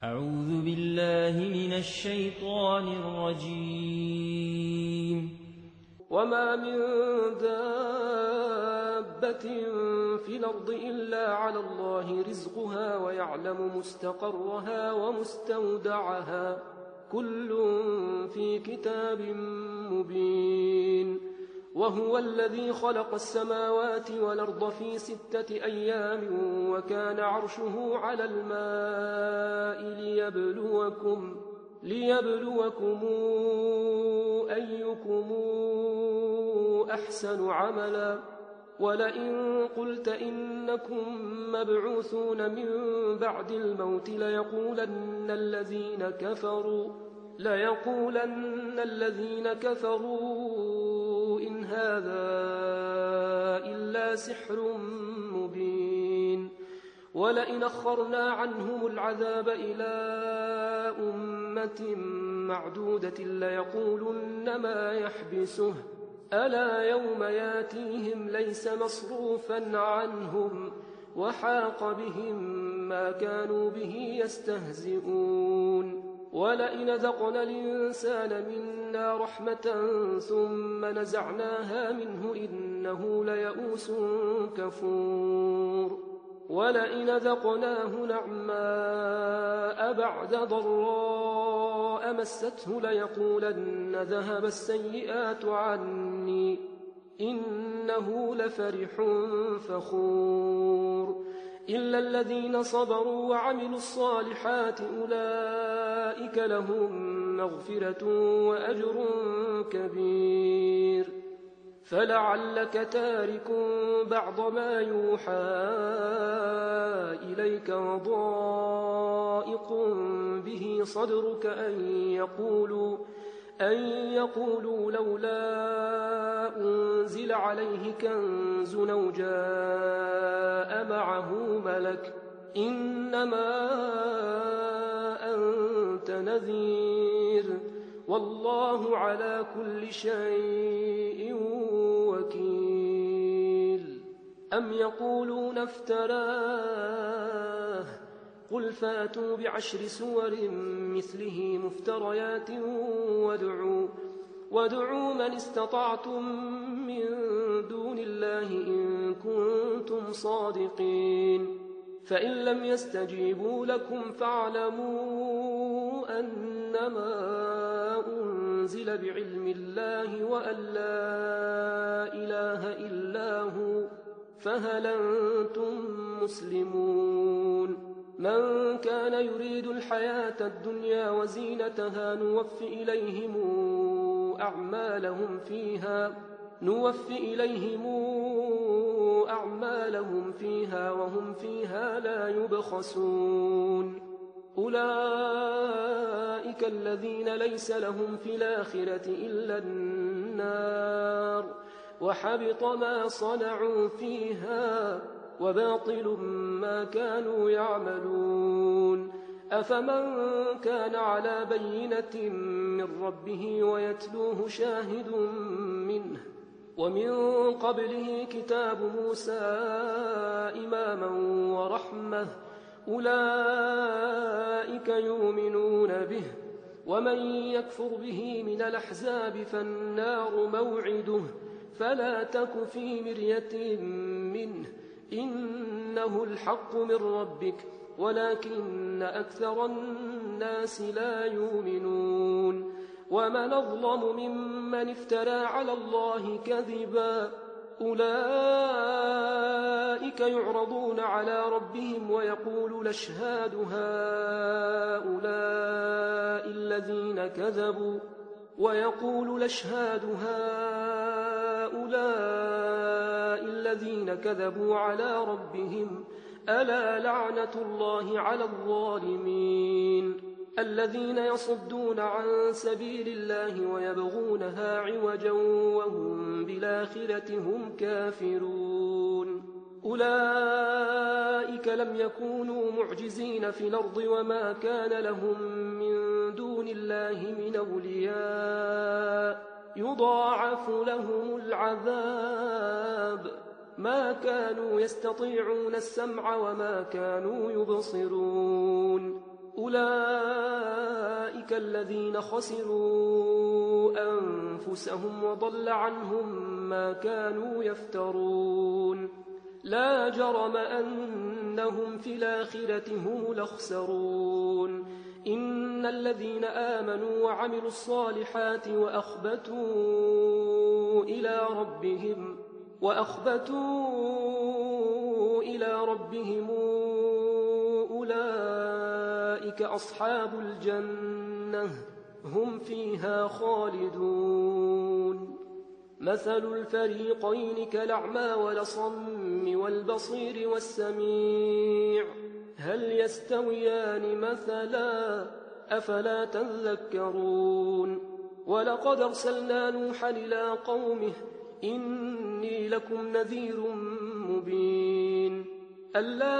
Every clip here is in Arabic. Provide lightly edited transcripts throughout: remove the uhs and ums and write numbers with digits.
أعوذ بالله من الشيطان الرجيم. وما من دابة في الأرض إلا على الله رزقها ويعلم مستقرها ومستودعها كل في كتاب مبين. وهو الذي خلق السماوات والأرض في 6 أيام وكان عرشه على الماء ليبلوكم أيكم أحسن عملا. ولئن قلت إنكم مبعوثون من بعد الموت ليقولن الذين كفروا إن هذا إلا سحر مبين. ولئن أخرنا عنهم العذاب إلى أمة معدودة ليقولن ما يحبسه ألا يوم ياتيهم ليس مصروفا عنهم وحاق بهم ما كانوا به يستهزئون. ولئن ذقنا الإنسان منا رحمة ثم نزعناها منه إنه ليئوس كفور. ولئن ذقناه نعماء بعد ضراء مسته ليقولن ذهب السيئات عني إنه لفرح فخور. إلا الذين صبروا وعملوا الصالحات أولئك لهم مغفرة وأجر كبير. فلعلك تارك بعض ما يوحى إليك وضائق به صدرك أن يقولوا لولا أنزل عليه كنز أو جاء معه ملك إنما أنت نذير والله على كل شيء وكيل. أم يقولون افتراه قل فاتوا ب10 سور مثله مفتريات وادعوا من استطعتم من دون الله إن كنتم صادقين. فإن لم يستجيبوا لكم فاعلموا أنما أنزل بعلم الله وأن لا إله إلا هو فهل أنتم مسلمون. من كان يريد الحياة الدنيا وزينتها نوفي إليهم أعمالهم فيها وهم فيها لا يبخسون. أولئك الذين ليس لهم في الآخرة إلا النار وحبط ما صنعوا فيها وباطل ما كانوا يعملون. أفمن كان على بينة من ربه ويتلوه شاهد منه ومن قبله كتاب موسى إماما ورحمة أولئك يؤمنون به. ومن يكفر به من الأحزاب فالنار موعده فلا تك في مرية منه إنه الحق من ربك ولكن أكثر الناس لا يؤمنون. ومن أظلم ممن افترى على الله كذبا أولئك يعرضون على ربهم ويقول الأشهاد هؤلاء الذين كذبوا على ربهم ألا لعنة الله على الظالمين. الذين يصدون عن سبيل الله ويبغونها عوجا وهم بالآخرة هم كافرون. أولئك لم يكونوا معجزين في الأرض وما كان لهم من دون الله من أولياء يضاعف لهم العذاب ما كانوا يستطيعون السمع وما كانوا يبصرون. أولئك أولئك الذين خسروا أنفسهم وضل عنهم ما كانوا يفترون لا جرم أنهم في الآخرة هم الأخسرون إن الذين آمنوا وعملوا الصالحات وأخبتوا إلى ربهم أولئك أصحاب الجنة هم فيها خالدون مثل الفريقين كالأعمى والأصم والبصير والسميع هل يستويان مثلا أفلا تذكرون ولقد أرسلنا نوحا إلى قومه إني لكم نذير مبين ألا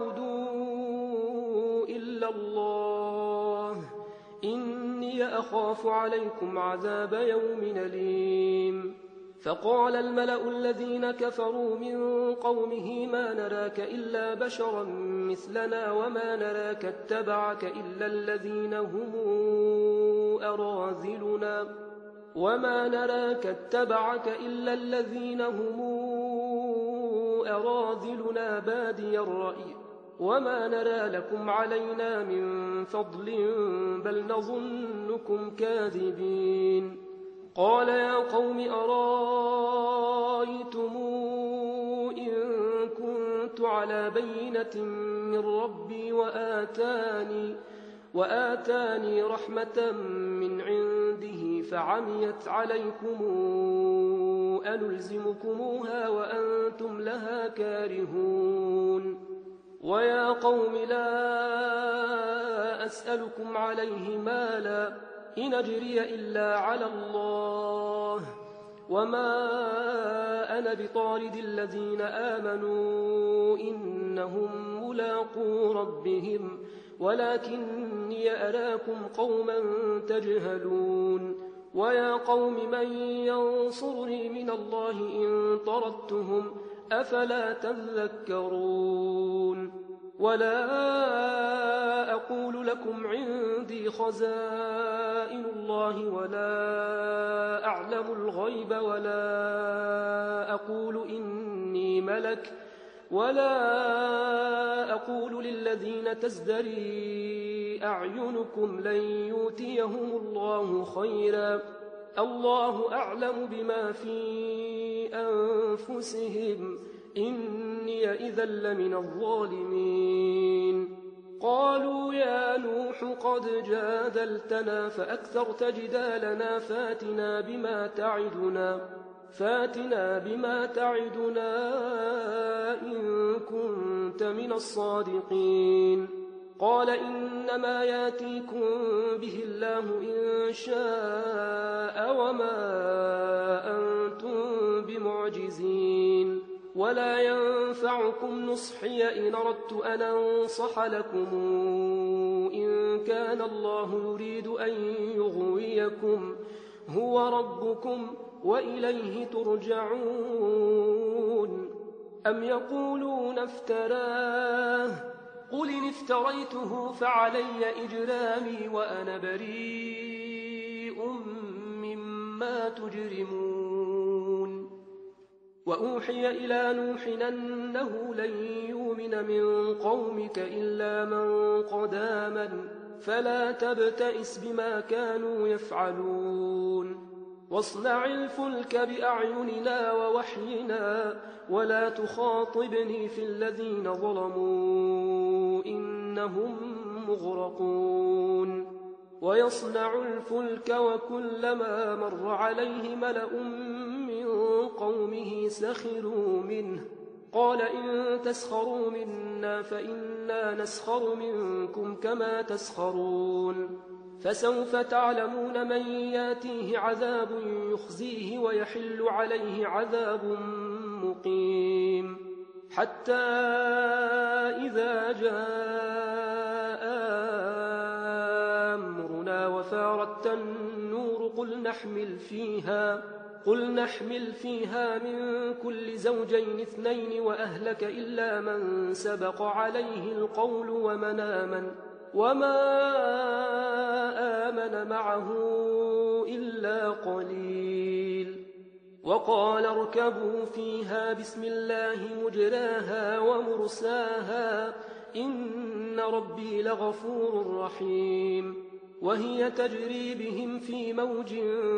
تعبدوا إلا الله إني أخاف عليكم عذاب يوم أليم فقال الملأ الذين كفروا من قومه ما نراك إلا بشرا مثلنا وما نراك اتبعك إلا الذين هم أراذلنا بادي الرأي وما نرى لكم علينا من فضل بل نظنكم كاذبين قال يا قوم أرأيتم إن كنت على بينة من ربي وآتاني رحمة من عنده فعميت عليكم أنلزمكموها وأنتم لها كارهون ويا قوم لا أسألكم عليه مالا إن أجري إلا على الله وما أنا بطارد الذين آمنوا إنهم ملاقو ربهم ولكني أراكم قوما تجهلون ويا قوم من ينصرني من الله إن طردتهم أفلا تذكرون ولا أقول لكم عندي خزائن الله ولا أعلم الغيب ولا أقول إني ملك ولا أقول للذين تزدري أعينكم لن يؤتيهم الله خيرا الله أعلم بما في أنفسهم إني إذا لمن الظالمين قالوا يا نوح قد جادلتنا فأكثرت جدالنا فاتنا بما تعدنا إن كنت من الصادقين قال إنما ياتيكم به الله إن شاء وما أنتم بمعجزين ولا ينفعكم نصحي إن أردت أن أنصح لكم إن كان الله يريد أن يغويكم هو ربكم وإليه ترجعون أم يقولون افتراه قل إن افتريته فعلي إجرامي وأنا بريء مما تجرمون وأوحي إلى نوح أنه لن يؤمن من قومك إلا من قد آمن فلا تبتئس بما كانوا يفعلون واصنع الفلك بأعيننا ووحينا ولا تخاطبني في الذين ظلموا إنهم مغرقون ويصنع الفلك وكلما مر عليه ملأ من قومه سخروا منه قال إن تسخروا منا فإنا نسخر منكم كما تسخرون فسوف تعلمون من ياتيه عذاب يخزيه ويحل عليه عذاب مقيم حتى إذا جاء أمرنا وفارت النور قل نحمل فيها من كل زوجين اثنين وأهلك إلا من سبق عليه القول ومن آمن وما آمن معه إلا قليل. وقال اركبوا فيها بسم الله مجراها ومرساها إن ربي لغفور رحيم. وهي تجري بهم في موج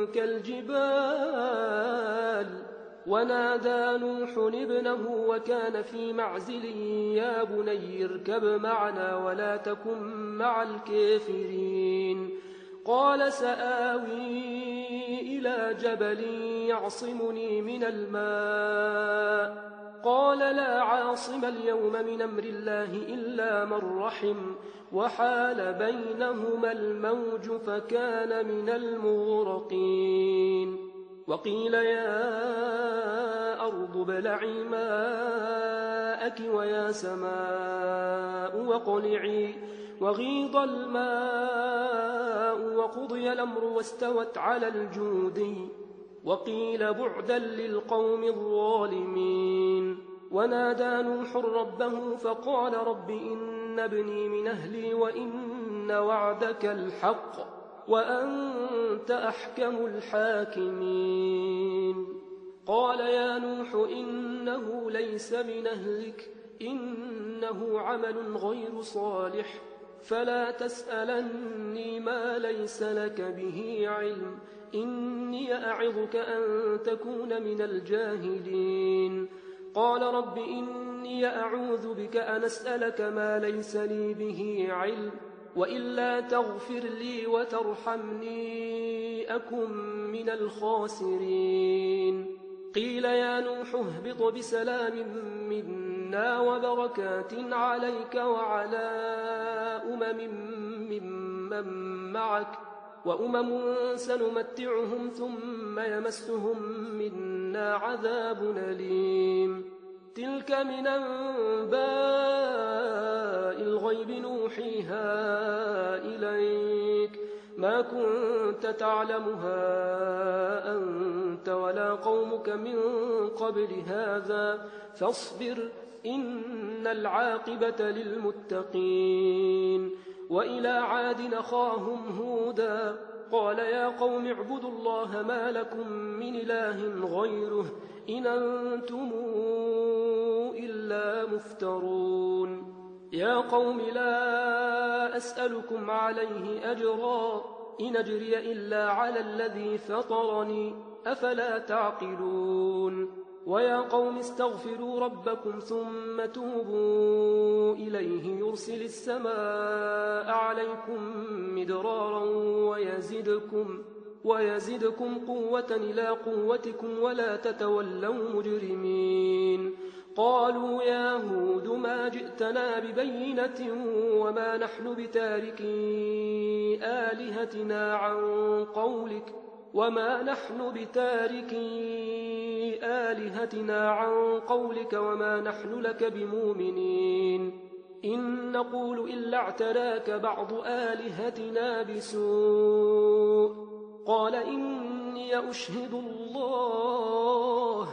كالجبال ونادى نوح ابنه وكان في معزل يا بني اركب معنا ولا تكن مع الكافرين. قال سآوي إلى جبل يعصمني من الماء. قال لا عاصم اليوم من أمر الله إلا من رحم وحال بينهما الموج فكان من المغرقين. وقيل يا أرض ابلعي ماءك ويا سماء واقلعي وغيض الماء وقضي الأمر واستوت على الجودي. وقيل بعدا للقوم الظالمين. ونادى نوح ربه فقال رب إن ابني من أهلي وإن وعدك الحق وأنت أحكم الحاكمين. قال يا نوح إنه ليس من أهلك إنه عمل غير صالح فلا تسألني ما ليس لك به علم إني أعظك أن تكون من الجاهلين. قال رب إني أعوذ بك أن أسألك ما ليس لي به علم وإلا تغفر لي وترحمني أكن من الخاسرين. قيل يا نوح اهبط بسلام منا وبركات عليك وعلى ممن معك وأمم سنمتعهم ثم يمسهم منا عذاب أليم. تلك من أنباء الغيب نوحيها إليك ما كنت تعلمها أنت ولا قومك من قبل هذا فاصبر إن العاقبة للمتقين. وإلى عاد أخاهم هودا قال يا قوم اعبدوا الله ما لكم من إله غيره إن أنتم إلا مفترون. يا قوم لا أسألكم عليه أجرا إن أجري إلا على الذي فطرني أفلا تعقلون. ويا قوم استغفروا ربكم ثم توبوا إليه يرسل السماء عليكم مدرارا ويزدكم قوة إلى قوتكم ولا تتولوا مجرمين. قالوا يا هود ما جئتنا ببينة وما نحن بتاركي آلهتنا عن قولك وما نحن لك بمؤمنين إن نقول إلا اعتراك بعض آلهتنا بسوء. قال إني أشهد الله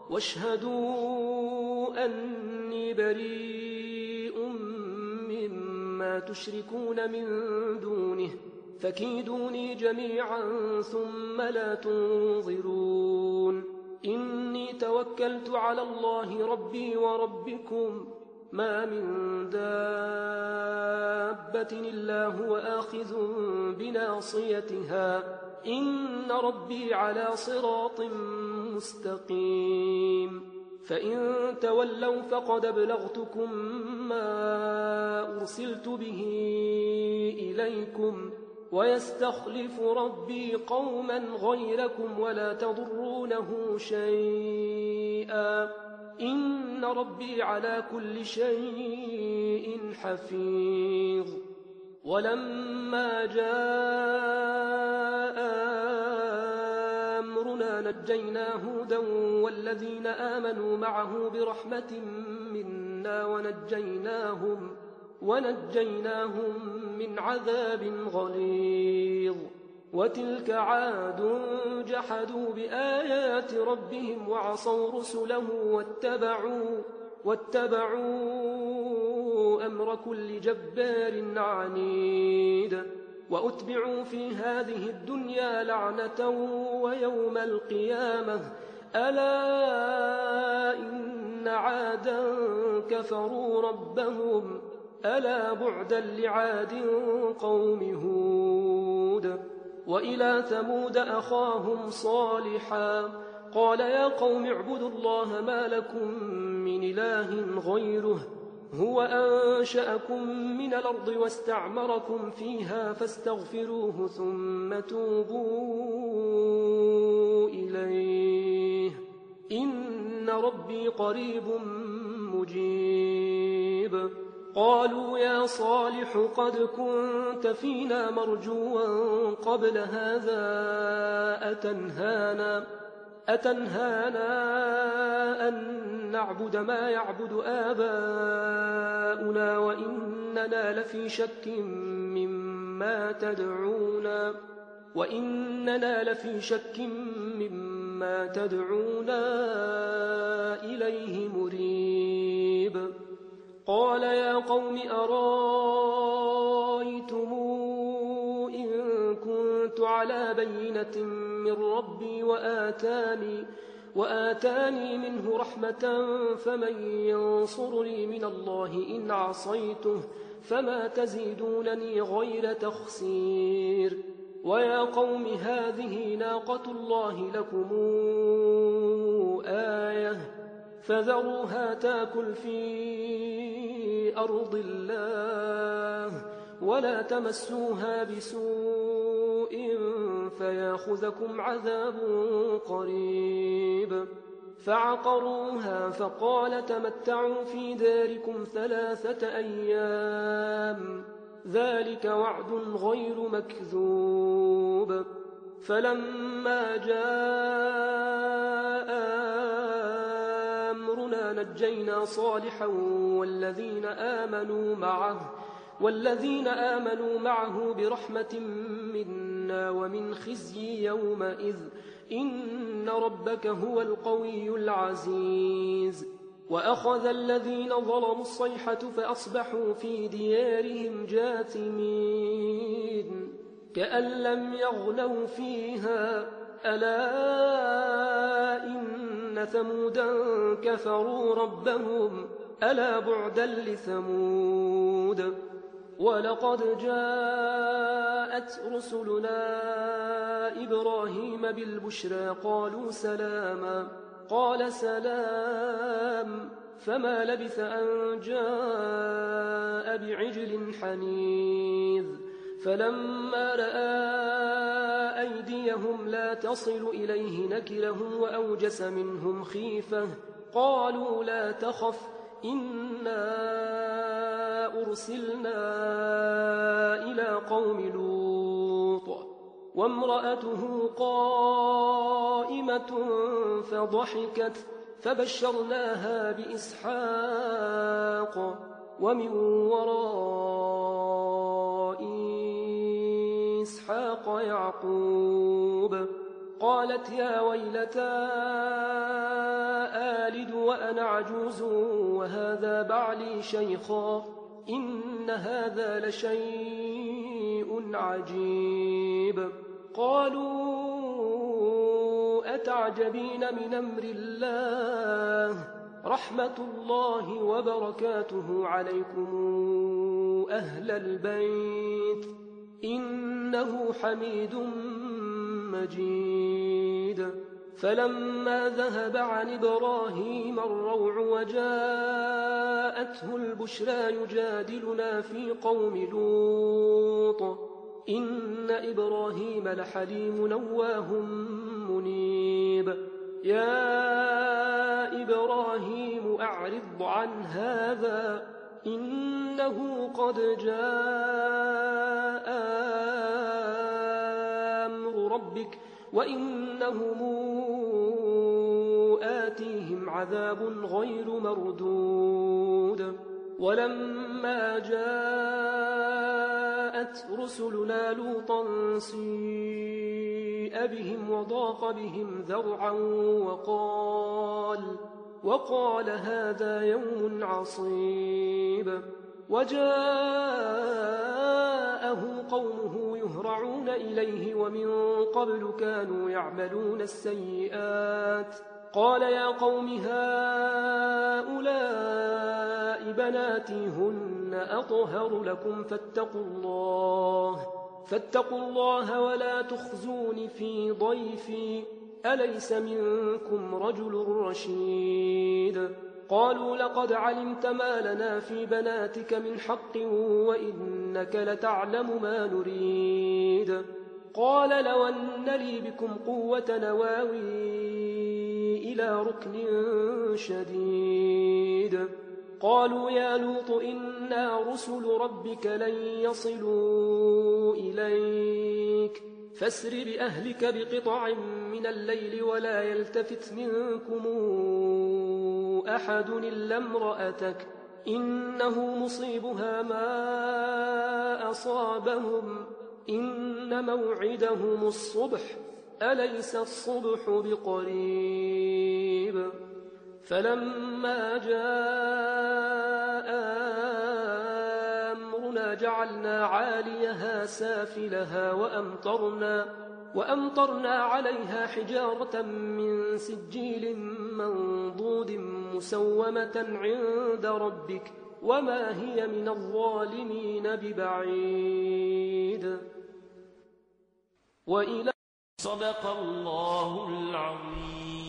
واشهدوا أني بريء مما تشركون من دونه فكيدوني جميعا ثم لا تنظرون. إني توكلت على الله ربي وربكم ما من دابة إلا هو آخذ بناصيتها إن ربي على صراط مستقيم. فإن تولوا فقد أبلغتكم ما أرسلت به إليكم ويستخلف ربي قوما غيركم ولا تضرونه شيئا إن ربي على كل شيء حفيظ. ولما جاء أمرنا نجينا هودا والذين آمنوا معه برحمة منا ونجيناهم من عذاب غليظ. وتلك عاد جحدوا بآيات ربهم وعصوا رسله واتبعوا أمر كل جبار عنيد وأتبعوا في هذه الدنيا لعنة ويوم القيامة ألا إن عادا كفروا ربهم ألا بعدا لعاد قوم هود وإلى ثمود أخاهم صالحا قال يا قوم اعبدوا الله ما لكم من إله غيره هو أنشأكم من الأرض واستعمركم فيها فاستغفروه ثم توبوا إليه إن ربي قريب مجيب قالوا يا صالح قد كنت فينا مرجوا قبل هذا أتنهانا أن نعبد ما يعبد آباؤنا وإننا لفي شك مما تدعونا إليه مريب قال يا قوم أرايتم إن كنت على بينة من ربي وآتاني منه رحمة فمن ينصرني من الله إن عصيته فما تزيدونني غير تخسير ويا قوم هذه ناقة الله لكم آية فذروها تاكل في أرض الله ولا تمسوها بسوء فياخذكم عذاب قريب فعقروها فقال تمتعوا في داركم 3 أيام ذلك وعد غير مكذوب فلما جاء أمرنا نجينا صالحا والذين آمنوا معه برحمة منا ومن خزي يومئذ إن ربك هو القوي العزيز وأخذ الذين ظلموا الصيحة فأصبحوا في ديارهم جاثمين كأن لم يغنوا فيها ألا إن ثمودا كفروا ربهم ألا بعدا لثمود ولقد جاءت رسلنا إبراهيم بالبشرى قالوا سلاما قال سلام فما لبث أن جاء بعجل حنيذ فلما رأى أيديهم لا تصل إليه نكرهم وأوجس منهم خيفة قالوا لا تخف إنا أرسلنا إلى قوم لوط وامرأته قائمة فضحكت فبشرناها بإسحاق ومن وراء إسحاق يعقوب قالت يا ويلتى آلد وأنا عجوز وهذا بعلي شيخا إن هذا لشيء عجيب قالوا أتعجبين من أمر الله رحمة الله وبركاته عليكم أهل البيت إنه حميد مجيد فلما ذهب عن إبراهيم الروع وجاءته البشرى يجادلنا في قوم لوط إن إبراهيم لحليم نواه منيب يا إبراهيم أعرض عن هذا إنه قد جاء أمر ربك وإنهم آتيهم عذاب غير مردود ولما جاءت رسلنا لوطا سيء بهم وضاق بهم ذرعا وقال هذا يوم عصيب وجاءه قومه يهرعون إليه ومن قبل كانوا يعملون السيئات قال يا قوم هؤلاء بناتي هن أطهر لكم فاتقوا الله ولا تخزون في ضيفي أليس منكم رجل رشيد قالوا لقد علمت ما لنا في بناتك من حق وإنك لتعلم ما نريد قال لو أن لي بكم قوة نواوي إلى ركن شديد قالوا يا لوط إنا رسل ربك لن يصلوا إليك فاسر بأهلك بقطع من الليل ولا يلتفت منكم أحد إلا امرأتك إنه مصيبها ما أصابهم إن موعدهم الصبح أليس الصبح بقريب فلما جاء أمرنا جعلنا عاليها سافلها وأمطرنا عليها حجارة من سجيل منضود مسومة عند ربك وما هي من الظالمين ببعيد وإلى صدق الله العظيم.